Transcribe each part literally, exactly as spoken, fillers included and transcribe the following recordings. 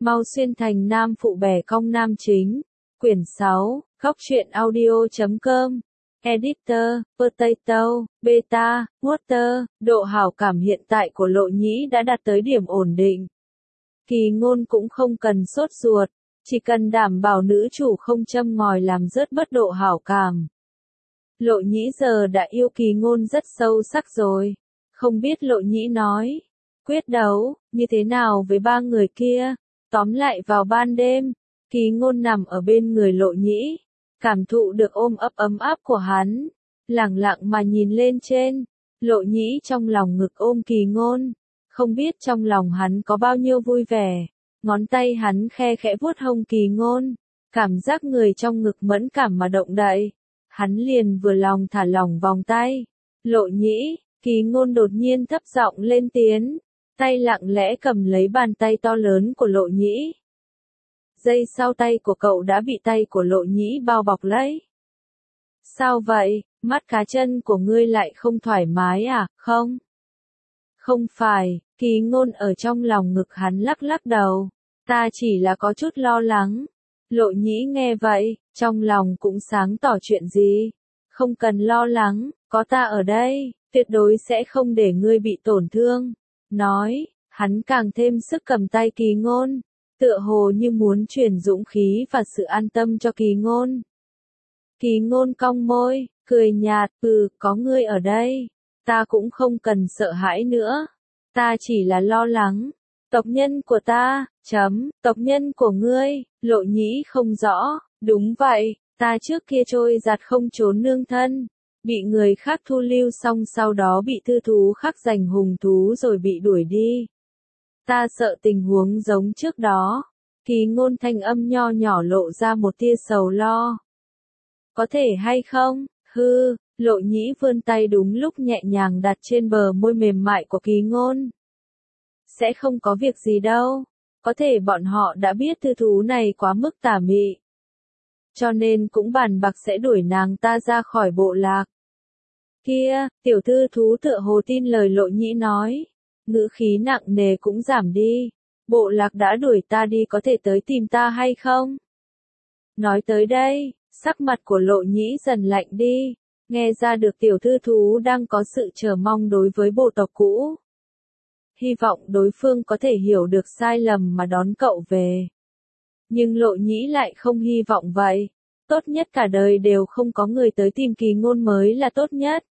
Mau xuyên thành nam phụ bè cong nam chính. Quyển sáu, góc truyện audio chấm com. Editor, Potato, Beta, Water, độ hảo cảm hiện tại của Lộ Nhĩ đã đạt tới điểm ổn định. Kỳ Ngôn cũng không cần sốt ruột, chỉ cần đảm bảo nữ chủ không châm ngòi làm rớt bất độ hảo cảm. Lộ Nhĩ giờ đã yêu Kỳ Ngôn rất sâu sắc rồi. Không biết Lộ Nhĩ nói, quyết đấu, như thế nào với ba người kia. Tóm lại vào ban đêm, Kỳ Ngôn nằm ở bên người Lộ Nhĩ, cảm thụ được ôm ấp ấm áp của hắn, lẳng lặng mà nhìn lên trên. Lộ Nhĩ trong lòng ngực ôm Kỳ Ngôn, không biết trong lòng hắn có bao nhiêu vui vẻ. Ngón tay hắn khe khẽ vuốt hông Kỳ Ngôn, cảm giác người trong ngực mẫn cảm mà động đậy. Hắn liền vừa lòng thả lỏng vòng tay. Lộ Nhĩ, Kỳ Ngôn đột nhiên thấp giọng lên tiếng, tay lặng lẽ cầm lấy bàn tay to lớn của Lộ Nhĩ. Giây sau tay của cậu đã bị tay của Lộ Nhĩ bao bọc lấy. Sao vậy, mắt cá chân của ngươi lại không thoải mái à, không? Không phải, Kỳ Ngôn ở trong lòng ngực hắn lắc lắc đầu. Ta chỉ là có chút lo lắng. Lộ Nhĩ nghe vậy, trong lòng cũng sáng tỏ chuyện gì. Không cần lo lắng, có ta ở đây, tuyệt đối sẽ không để ngươi bị tổn thương. Nói, hắn càng thêm sức cầm tay Kỳ Ngôn, tựa hồ như muốn truyền dũng khí và sự an tâm cho Kỳ Ngôn. Kỳ Ngôn cong môi, cười nhạt, ừ, có ngươi ở đây, ta cũng không cần sợ hãi nữa. Ta chỉ là lo lắng. Tộc nhân của ta, chấm, tộc nhân của ngươi, Lộ Nhĩ không rõ, đúng vậy, ta trước kia trôi giạt không trốn nương thân, bị người khác thu lưu xong sau đó bị thư thú khác giành hùng thú rồi bị đuổi đi. Ta sợ tình huống giống trước đó. Kỳ Ngôn thanh âm nho nhỏ lộ ra một tia sầu lo. Có thể hay không? Hư, Lộ Nhĩ vươn tay đúng lúc nhẹ nhàng đặt trên bờ môi mềm mại của Kỳ Ngôn. Sẽ không có việc gì đâu. Có thể bọn họ đã biết thư thú này quá mức tà mị, cho nên cũng bàn bạc sẽ đuổi nàng ta ra khỏi bộ lạc. Kia, tiểu thư thú tựa hồ tin lời Lộ Nhĩ nói, ngữ khí nặng nề cũng giảm đi. Bộ lạc đã đuổi ta đi, có thể tới tìm ta hay không? Nói tới đây, sắc mặt của Lộ Nhĩ dần lạnh đi, nghe ra được tiểu thư thú đang có sự chờ mong đối với bộ tộc cũ. Hy vọng đối phương có thể hiểu được sai lầm mà đón cậu về. Nhưng Lộ Nhĩ lại không hy vọng vậy. Tốt nhất cả đời đều không có người tới tìm Kỳ Ngôn mới là tốt nhất.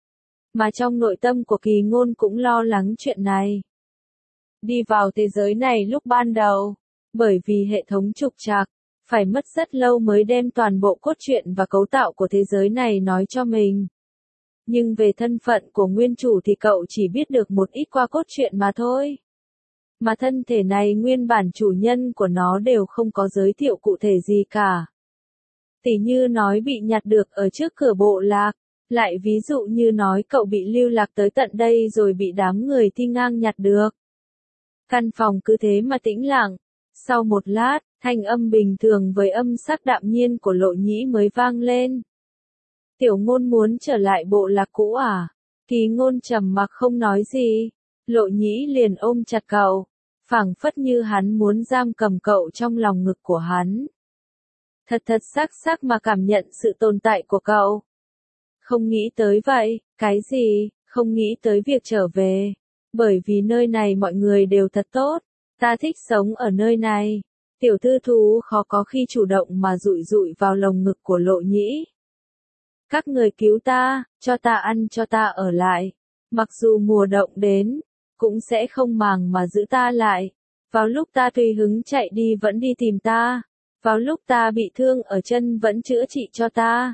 Mà trong nội tâm của Kỳ Ngôn cũng lo lắng chuyện này. Đi vào thế giới này lúc ban đầu, bởi vì hệ thống trục trặc, phải mất rất lâu mới đem toàn bộ cốt truyện và cấu tạo của thế giới này nói cho mình. Nhưng về thân phận của nguyên chủ thì cậu chỉ biết được một ít qua cốt truyện mà thôi. Mà thân thể này nguyên bản chủ nhân của nó đều không có giới thiệu cụ thể gì cả. Tỉ như nói bị nhặt được ở trước cửa bộ lạc, lại ví dụ như nói cậu bị lưu lạc tới tận đây rồi bị đám người thi ngang nhặt được. Căn phòng cứ thế mà tĩnh lặng. Sau một lát, thanh âm bình thường với âm sắc đạm nhiên của Lộ Nhĩ mới vang lên. Tiểu Ngôn muốn trở lại bộ lạc cũ à? Kỳ Ngôn trầm mặc không nói gì. Lộ Nhĩ liền ôm chặt cậu, phảng phất như hắn muốn giam cầm cậu trong lòng ngực của hắn. Thật thật xác xác mà cảm nhận sự tồn tại của cậu. Không nghĩ tới vậy, cái gì, không nghĩ tới việc trở về. Bởi vì nơi này mọi người đều thật tốt, ta thích sống ở nơi này. Tiểu thư thú khó có khi chủ động mà dụi dụi vào lồng ngực của Lộ Nhĩ. Các người cứu ta, cho ta ăn cho ta ở lại. Mặc dù mùa đông đến, cũng sẽ không màng mà giữ ta lại. Vào lúc ta tùy hứng chạy đi vẫn đi tìm ta. Vào lúc ta bị thương ở chân vẫn chữa trị cho ta.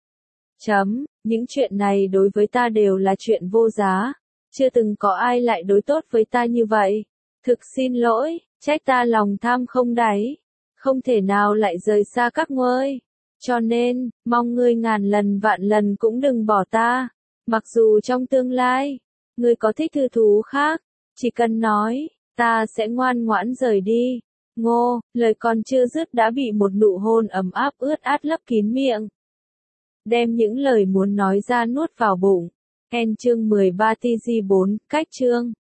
Chấm, những chuyện này đối với ta đều là chuyện vô giá. Chưa từng có ai lại đối tốt với ta như vậy. Thực xin lỗi, trách ta lòng tham không đáy. Không thể nào lại rời xa các ngươi. Cho nên, mong ngươi ngàn lần vạn lần cũng đừng bỏ ta. Mặc dù trong tương lai, ngươi có thích thư thú khác, chỉ cần nói, ta sẽ ngoan ngoãn rời đi. Ngô, lời còn chưa dứt đã bị một nụ hôn ấm áp ướt át lấp kín miệng. Đem những lời muốn nói ra nuốt vào bụng. End chương mười ba T G bốn, cách chương.